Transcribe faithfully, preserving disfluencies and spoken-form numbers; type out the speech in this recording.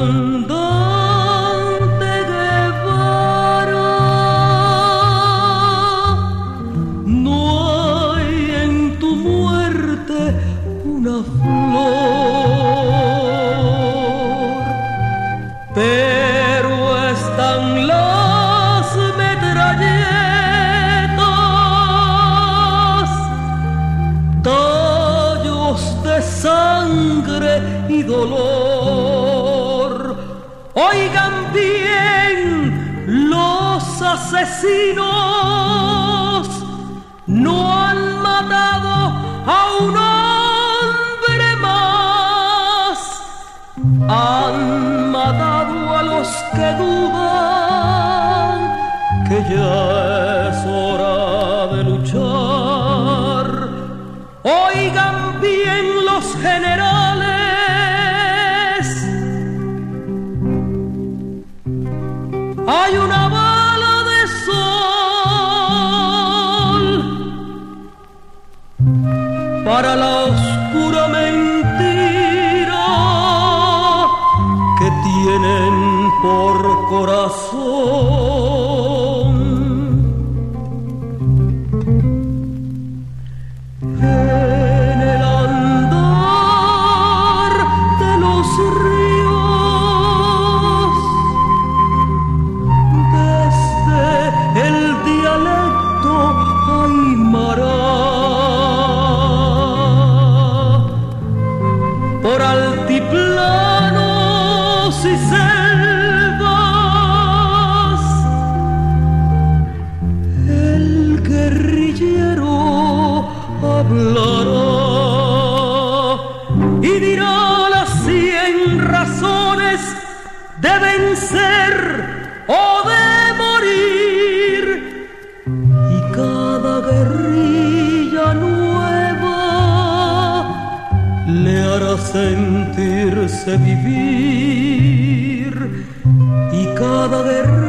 comandante Guevara, no hay en tu muerte una flor, pero están las metralletas, tallos de sangre y dolor. Oigan bien los asesinos, no han matado a un hombre más, han matado a los que dudan que ya es hora de luchar. Oigan bien los generales, hay una bala de sol para la oscura mentira que tienen por corazón. En el andar de los ríos, desde el dialecto aymara, por altiplanos y selvas, el guerrillero hablará y dirá las cien razones de vencer o de morir, y cada guerrilla nueva le hará sentirse vivir, y cada guerrilla